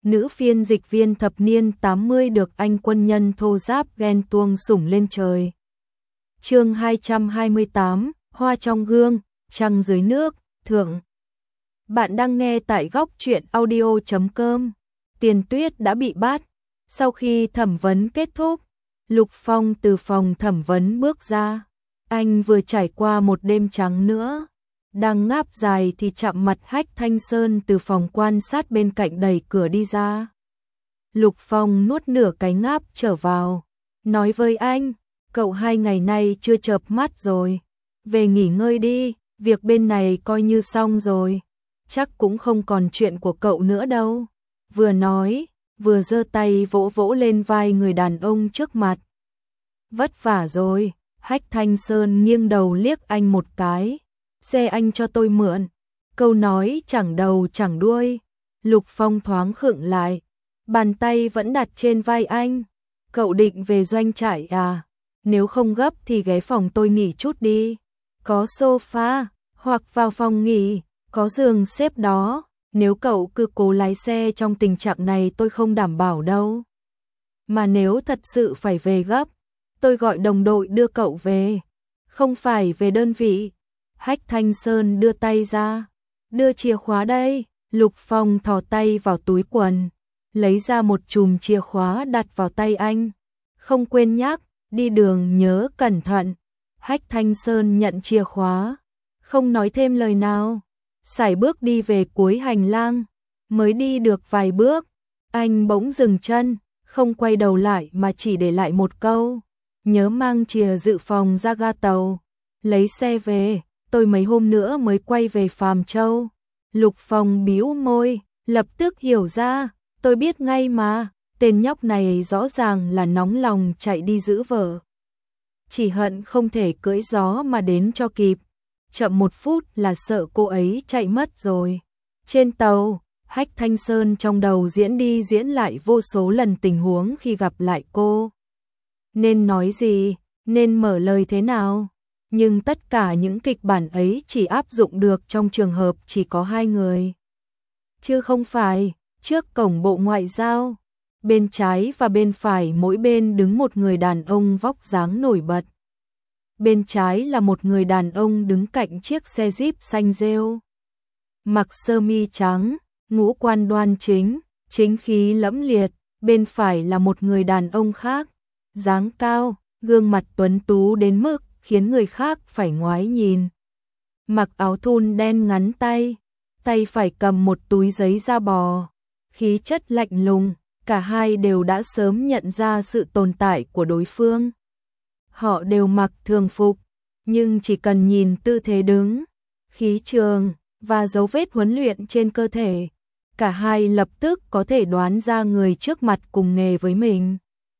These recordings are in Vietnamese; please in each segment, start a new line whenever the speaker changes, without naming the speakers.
nữ phiên dịch viên thập niên 80 được anh quân nhân thô giáp ghen tuông sủng lên trời. Chương 228, Hoa trong gương, trăng dưới nước, thượng. Bạn đang nghe tại góc truyện audio.com. Tiền Tuyết đã bị bắt. Sau khi thẩm vấn kết thúc, Lục Phong từ phòng thẩm vấn bước ra. Anh vừa trải qua một đêm trắng nữa. Đang ngáp dài thì chạm mặt Hách Thanh Sơn từ phòng quan sát bên cạnh đẩy cửa đi ra. Lục Phong nuốt nửa cái ngáp trở vào. Nói với anh, cậu 2 ngày nay chưa chợp mắt rồi. Về nghỉ ngơi đi, việc bên này coi như xong rồi. Chắc cũng không còn chuyện của cậu nữa đâu. Vừa nói, vừa giơ tay vỗ vỗ lên vai người đàn ông trước mặt. Vất vả rồi, Hách Thanh Sơn nghiêng đầu liếc anh một cái. Xe anh cho tôi mượn. Câu nói chẳng đầu chẳng đuôi. Lục Phong thoáng khựng lại. Bàn tay vẫn đặt trên vai anh. Cậu định về doanh trại à? Nếu không gấp thì ghé phòng tôi nghỉ chút đi. Có sofa, hoặc vào phòng nghỉ, có giường xếp đó. Nếu cậu cứ cố lái xe trong tình trạng này tôi không đảm bảo đâu. Mà nếu thật sự phải về gấp, tôi gọi đồng đội đưa cậu về. Không phải về đơn vị. Hách Thanh Sơn đưa tay ra. Đưa chìa khóa đây. Lục Phong thò tay vào túi quần. Lấy ra một chùm chìa khóa đặt vào tay anh. Không quên nhắc, đi đường nhớ cẩn thận. Hách Thanh Sơn nhận chìa khóa. Không nói thêm lời nào. Sải bước đi về cuối hành lang. Mới đi được vài bước, anh bỗng dừng chân, không quay đầu lại mà chỉ để lại một câu. Nhớ mang chìa dự phòng ra ga tàu. Lấy xe về, tôi mấy hôm nữa mới quay về Phàm Châu. Lục Phong bĩu môi, lập tức hiểu ra. Tôi biết ngay mà, tên nhóc này rõ ràng là nóng lòng chạy đi giữ vợ. Chỉ hận không thể cưỡi gió mà đến cho kịp. Chậm 1 phút là sợ cô ấy chạy mất rồi. Trên tàu, Hách Thanh Sơn trong đầu diễn đi diễn lại vô số lần tình huống khi gặp lại cô. Nên nói gì, nên mở lời thế nào. Nhưng tất cả những kịch bản ấy chỉ áp dụng được trong trường hợp chỉ có 2 người. Chứ không phải, trước cổng Bộ Ngoại giao, bên trái và bên phải mỗi bên đứng một người đàn ông vóc dáng nổi bật. Bên trái là một người đàn ông đứng cạnh chiếc xe Jeep xanh rêu. Mặc sơ mi trắng, ngũ quan đoan chính, chính khí lẫm liệt. Bên phải là một người đàn ông khác, dáng cao, gương mặt tuấn tú đến mức khiến người khác phải ngoái nhìn. Mặc áo thun đen ngắn tay, tay phải cầm một túi giấy da bò. Khí chất lạnh lùng, cả hai đều đã sớm nhận ra sự tồn tại của đối phương. Họ đều mặc thường phục, nhưng chỉ cần nhìn tư thế đứng, khí trường và dấu vết huấn luyện trên cơ thể, cả hai lập tức có thể đoán ra người trước mặt cùng nghề với mình.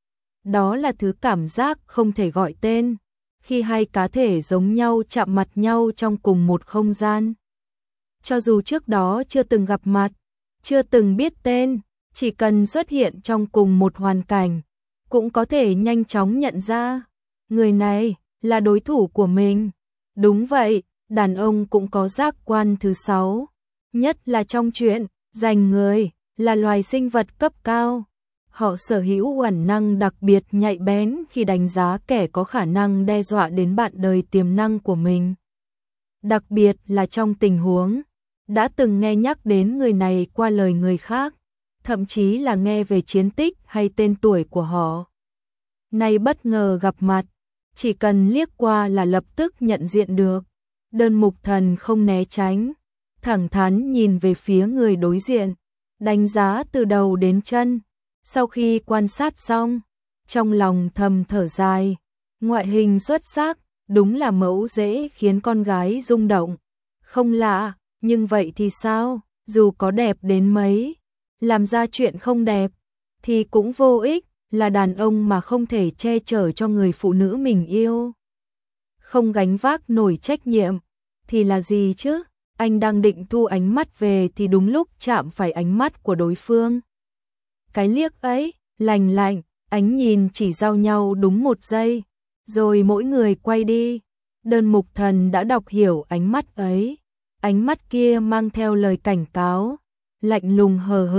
Đó là thứ cảm giác không thể gọi tên, khi hai cá thể giống nhau chạm mặt nhau trong cùng một không gian. Cho dù trước đó chưa từng gặp mặt, chưa từng biết tên, chỉ cần xuất hiện trong cùng một hoàn cảnh, cũng có thể nhanh chóng nhận ra. Người này là đối thủ của mình. Đúng vậy, đàn ông cũng có giác quan thứ 6. Nhất là trong chuyện, giành người, là loài sinh vật cấp cao. Họ sở hữu bản năng đặc biệt nhạy bén khi đánh giá kẻ có khả năng đe dọa đến bạn đời tiềm năng của mình. Đặc biệt là trong tình huống, đã từng nghe nhắc đến người này qua lời người khác, thậm chí là nghe về chiến tích hay tên tuổi của họ. Nay bất ngờ gặp mặt, chỉ cần liếc qua là lập tức nhận diện được. Đơn Mục Thần không né tránh, thẳng thắn nhìn về phía người đối diện, đánh giá từ đầu đến chân. Sau khi quan sát xong, trong lòng thầm thở dài, ngoại hình xuất sắc, đúng là mẫu dễ khiến con gái rung động. Không lạ, nhưng vậy thì sao, dù có đẹp đến mấy, làm ra chuyện không đẹp, thì cũng vô ích. Là đàn ông mà không thể che chở cho người phụ nữ mình yêu, không gánh vác nổi trách nhiệm, thì là gì chứ? Anh đang định thu ánh mắt về thì đúng lúc chạm phải ánh mắt của đối phương. Cái liếc ấy, lành lạnh, ánh nhìn chỉ giao nhau đúng 1 giây, rồi mỗi người quay đi. Đơn Mục Thần đã đọc hiểu ánh mắt ấy. Ánh mắt kia mang theo lời cảnh cáo, lạnh lùng hờ hững,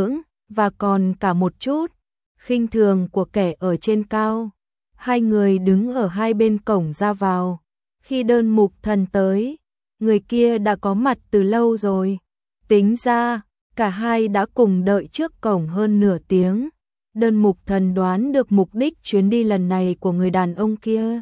và còn cả một chút khinh thường của kẻ ở trên cao. Hai người đứng ở hai bên cổng ra vào. Khi Đơn Mục Thần tới, người kia đã có mặt từ lâu rồi. Tính ra, cả hai đã cùng đợi trước cổng hơn nửa tiếng. Đơn Mục Thần đoán được mục đích chuyến đi lần này của người đàn ông kia.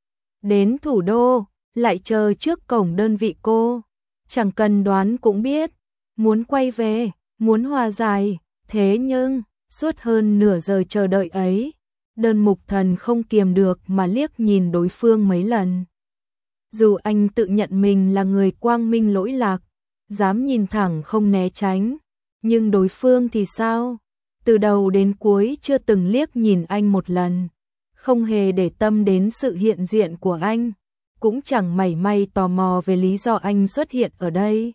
Đến thủ đô, lại chờ trước cổng đơn vị cô. Chẳng cần đoán cũng biết, muốn quay về, muốn hòa giải. Thế nhưng, suốt hơn nửa giờ chờ đợi ấy, Đơn Mục Thần không kiềm được mà liếc nhìn đối phương mấy lần. Dù anh tự nhận mình là người quang minh lỗi lạc, dám nhìn thẳng không né tránh, nhưng đối phương thì sao? Từ đầu đến cuối chưa từng liếc nhìn anh một lần, không hề để tâm đến sự hiện diện của anh, cũng chẳng mảy may tò mò về lý do anh xuất hiện ở đây.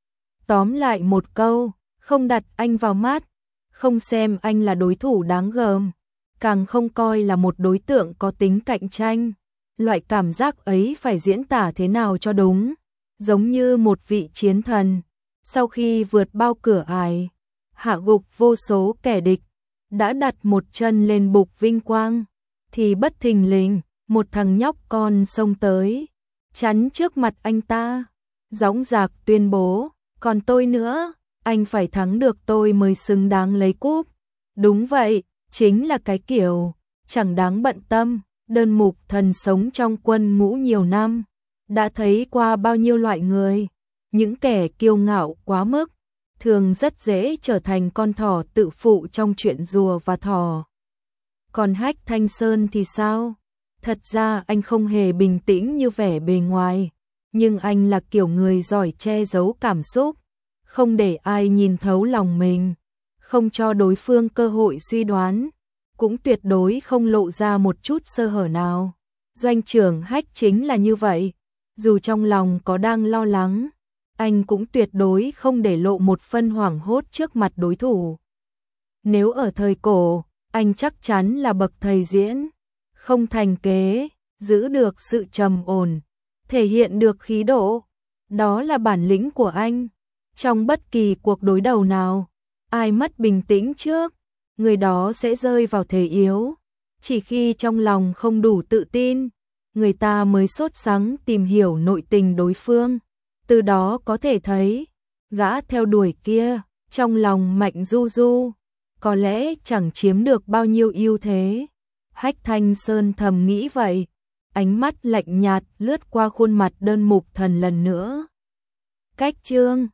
Tóm lại một câu, không đặt anh vào mắt, không xem anh là đối thủ đáng gờm, càng không coi là một đối tượng có tính cạnh tranh. Loại cảm giác ấy phải diễn tả thế nào cho đúng, giống như một vị chiến thần, sau khi vượt bao cửa ải, hạ gục vô số kẻ địch, đã đặt một chân lên bục vinh quang, thì bất thình lình, một thằng nhóc con xông tới, chắn trước mặt anh ta, dõng dạc tuyên bố, còn tôi nữa, anh phải thắng được tôi mới xứng đáng lấy cúp. Đúng vậy, chính là cái kiểu, chẳng đáng bận tâm. Đơn Mục Thần sống trong quân ngũ nhiều năm, đã thấy qua bao nhiêu loại người, những kẻ kiêu ngạo quá mức, thường rất dễ trở thành con thỏ tự phụ trong chuyện rùa và thỏ. Còn Hách Thanh Sơn thì sao? Thật ra anh không hề bình tĩnh như vẻ bề ngoài, nhưng anh là kiểu người giỏi che giấu cảm xúc, không để ai nhìn thấu lòng mình, không cho đối phương cơ hội suy đoán, cũng tuyệt đối không lộ ra một chút sơ hở nào. Doanh trưởng Hách chính là như vậy, dù trong lòng có đang lo lắng, anh cũng tuyệt đối không để lộ một phân hoảng hốt trước mặt đối thủ. Nếu ở thời cổ, anh chắc chắn là bậc thầy diễn, không thành kế, giữ được sự trầm ổn, thể hiện được khí độ, đó là bản lĩnh của anh. Trong bất kỳ cuộc đối đầu nào, ai mất bình tĩnh trước, người đó sẽ rơi vào thế yếu. Chỉ khi trong lòng không đủ tự tin, người ta mới sốt sắng tìm hiểu nội tình đối phương. Từ đó có thể thấy, gã theo đuổi kia, trong lòng mạnh du du, có lẽ chẳng chiếm được bao nhiêu ưu thế. Hách Thanh Sơn thầm nghĩ vậy, ánh mắt lạnh nhạt lướt qua khuôn mặt Đơn Mục Thần lần nữa. Cách chương